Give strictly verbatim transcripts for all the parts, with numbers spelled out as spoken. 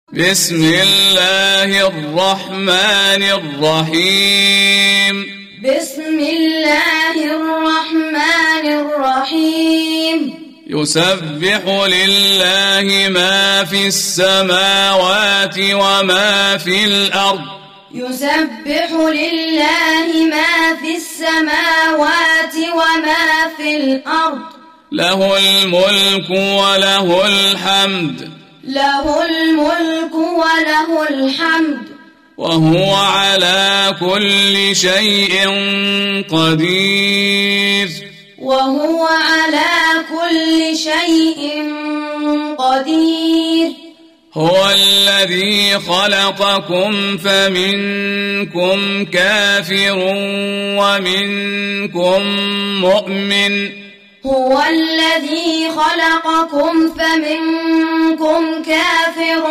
بسم الله الرحمن الرحيم بسم الله الرحمن الرحيم يسبح لله ما في السماوات وما في الأرض يسبح لله ما في السماوات وما في الأرض له الملك وله الحمد له الملك وله الحمد وهو على كل شيء قدير وهو على كل شيء قدير هو الذي خلقكم فمنكم كافر ومنكم مؤمن هو الذي خلقكم فمنكم كافر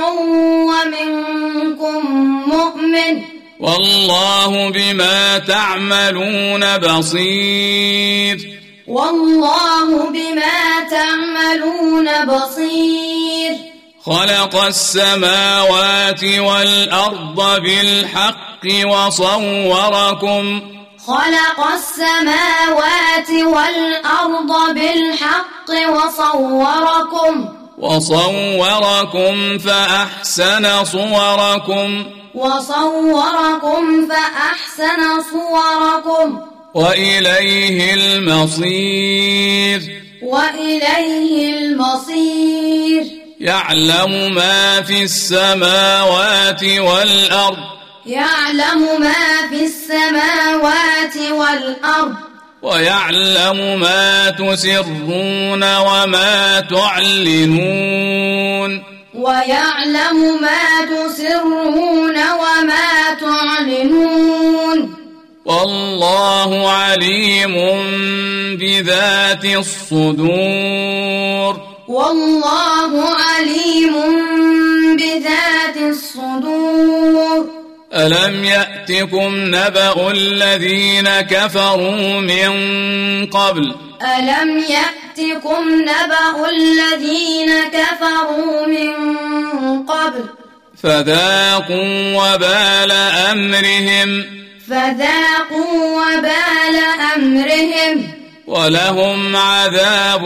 ومنكم مؤمن والله بما تعملون بصير والله بما تعملون بصير خلق السماوات والأرض بالحق وصوركم خلق السماوات والأرض بالحق وصوركم وصوركم فأحسن صوركم وصوركم فأحسن صوركم وإليه المصير وإليه المصير يعلم ما في السماوات والأرض يعلم ما في السماوات والأرض ويعلم ما تسرون وما تعلنون ويعلم ما تسرون وما تعلنون والله عليم بذات الصدور والله عليم بذات الصدور ألم يأتكم نبأ الذين كفروا من قبل ألم يأتكم نبأ الذين كفروا من قبل فذاقوا وبال أمرهم فذاقوا وبال أمرهم ولهم عذاب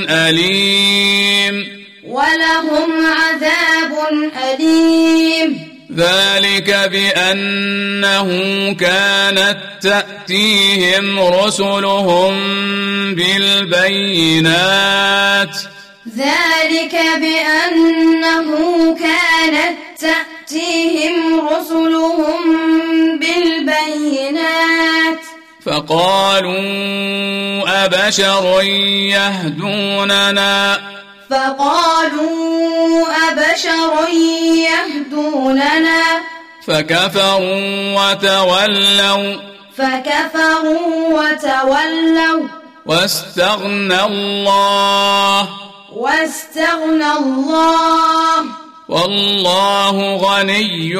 أليم ولهم عذاب أليم ذلك بأنه كانت تأتيهم رسلهم بالبينات ذلك بأنه كانت تأتيهم رسلهم بالبينات فقالوا أبشر يهدوننا فقالوا أبشر يهدوننا فكفروا وتولوا فكفروا وتولوا واستغنى الله واستغنى الله والله غني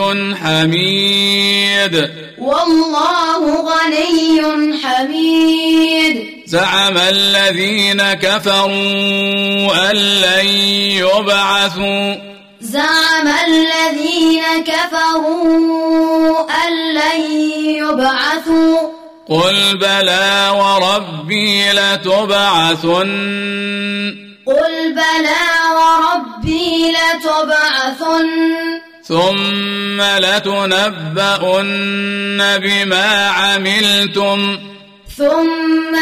حميد والله غني حميد زعم الذين كفروا أن لن يبعثوا زعم الذين كفروا أن لن يبعثوا قل بلى وربي لتبعثن قل بلى وربي لتبعثن ثم لتنبؤن بما عملتم ثم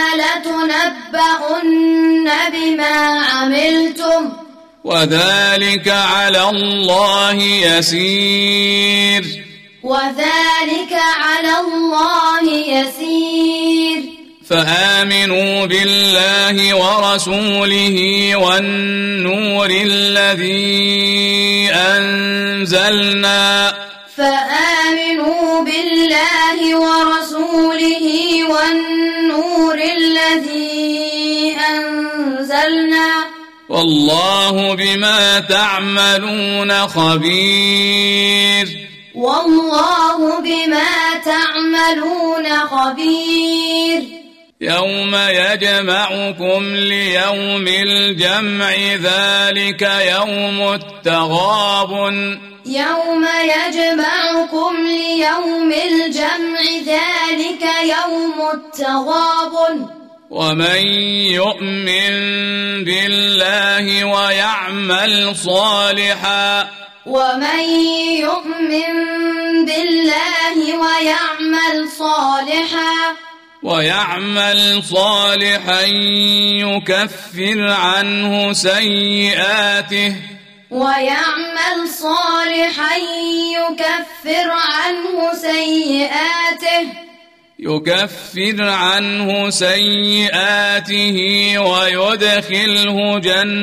لتنبؤن بما عملتم وذلك على الله يسير وذلك على الله يسير فآمنوا بالله ورسوله والنور الذي أنزلنا فآمنوا بالله ورسوله والنور الذي أنزلنا والله بما تعملون خبير والله بما تعملون خبير يوم يجمعكم ليوم الجمع ذلك يوم التغابن يوم يجمعكم ليوم الجمع ذلك يوم التغابن ومن يؤمن بالله ويعمل صالحا ومن يؤمن بالله ويعمل صالحا ويعمل صالحا يكفر عنه سيئاته ويعمل صالحا يكفر عنه سيئاته يكفر عنه سيئاته ويدخله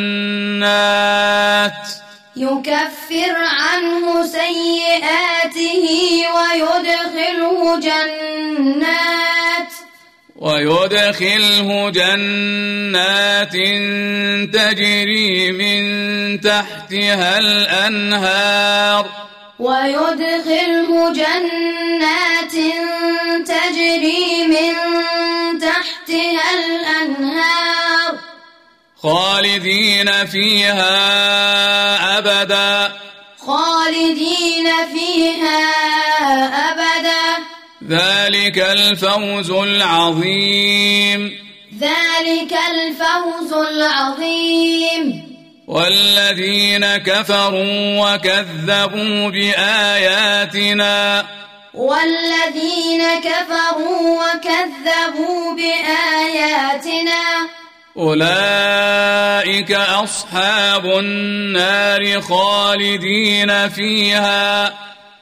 جنات يكفر عنه سيئاته ويدخله جنات ويدخله جنات تجري من تحتها الأنهار ويدخله جنات تجري من تحتها الأنهار خالدين فيها أبدا خالدين فيها أبدا ذلك الفوز العظيم ذلك الفوز العظيم والذين كفروا وكذبوا بآياتنا والذين كفروا وكذبوا بآياتنا أولئك أصحاب النار خالدين فيها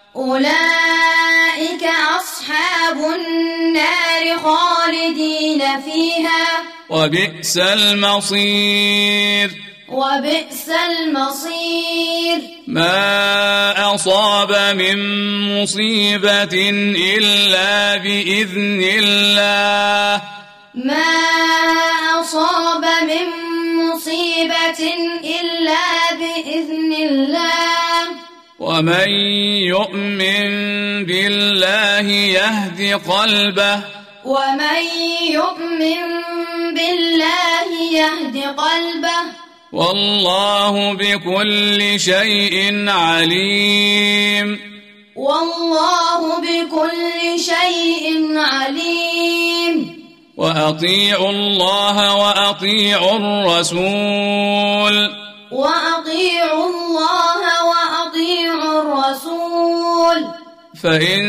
أولئك أصحاب النار خالدين فيها وبئس المصير وبئس المصير ما أصاب من مصيبة إلا بإذن الله ما أصاب من مصيبة إلا بإذن الله ومن يؤمن بالله يهد قلبه ومن يؤمن بالله يهد قلبه والله بكل شيء عليم والله بكل شيء عليم وأطيعوا الله وأطيعوا الرسول وأطيعوا الله وأطيعوا الرسول فإن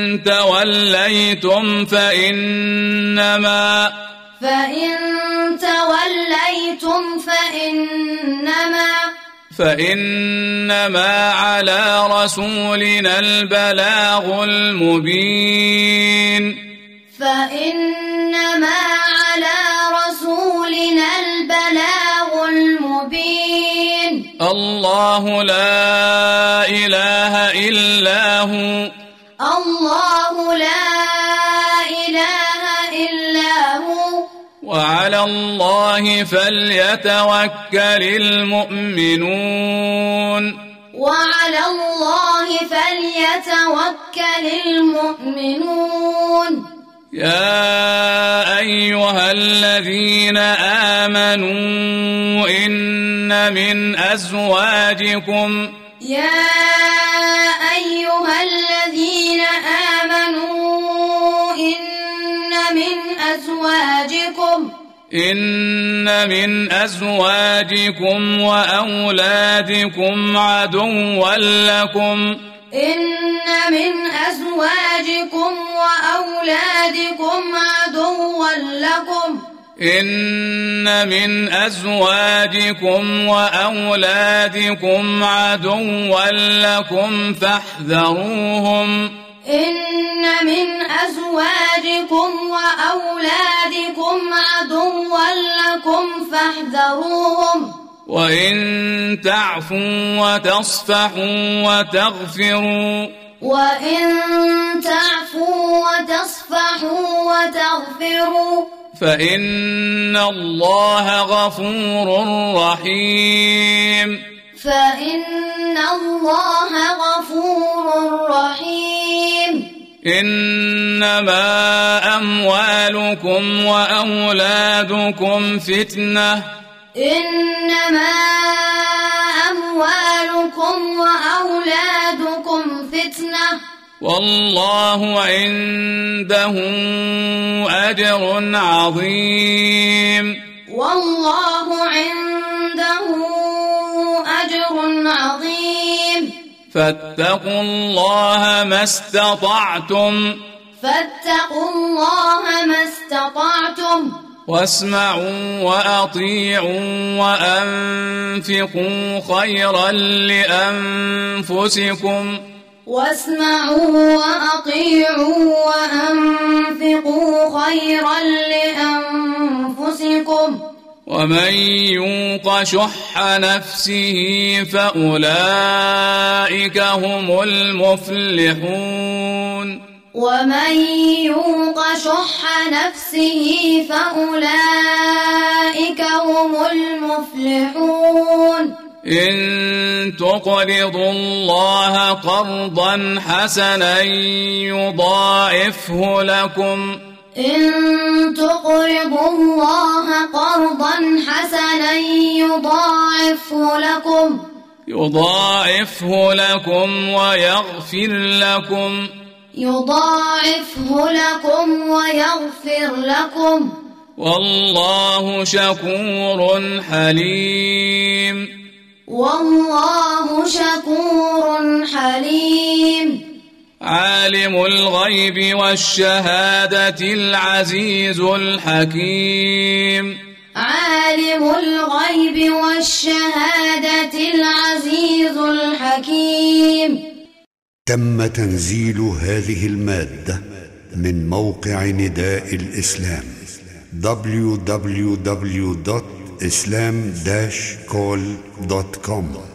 توليتم فإنما فإن توليتم فإنما فإنما على رسولنا البلاغ المبين فإنما على رسولنا البلاغ المبين الله لا إله إلا هو الله لا إله إلا هو وعلى الله فليتوكل المؤمنون وعلى الله فليتوكل المؤمنون يا أيها الذين آمنوا إن من أزواجكم يا أيها الذين آمنوا إن من أزواجكم إن من أزواجكم وأولادكم عدوا لكم إن من أزواجكم وأولادكم عدوا لكم إن من أزواجكم وأولادكم عدوا لكم فاحذروهم إن من أزواجكم وأولادكم عدوا لكم فاحذروهم وإن تعفوا وتصفحوا وتغفروا وإن تعفوا وتصفحوا وتغفروا فإن الله غفور رحيم فإن الله غفور رحيم إنما أموالكم وأولادكم فتنة إنما أموالكم أموالكم وأولادكم فتنة والله عنده أجر عظيم والله عنده أجر عظيم فاتقوا الله ما استطعتم فاتقوا الله ما استطعتم واسمعوا وأطيعوا وأنفقوا خيرا لأنفسكم واسمعوا وأطيعوا وأنفقوا خيرا لأنفسكم ومن يوق شح نفسه فأولئك هم المفلحون ومن يوق شح نفسه فأولئك هم المفلحون إن تقرضوا الله قرضا حسنا يضاعفه لكم إن تقرضوا الله قرضا حسنا يضاعفه لكم يضاعفه لكم ويغفر لكم يضاعفه لكم ويغفر لكم والله شكور حليم والله شكور حليم عالم الغيب والشهادة العزيز الحكيم عالم الغيب والشهادة العزيز الحكيم. تم تنزيل هذه المادة من موقع نداء الإسلام دبليو دبليو دبليو دوت إسلام داش كول دوت كوم.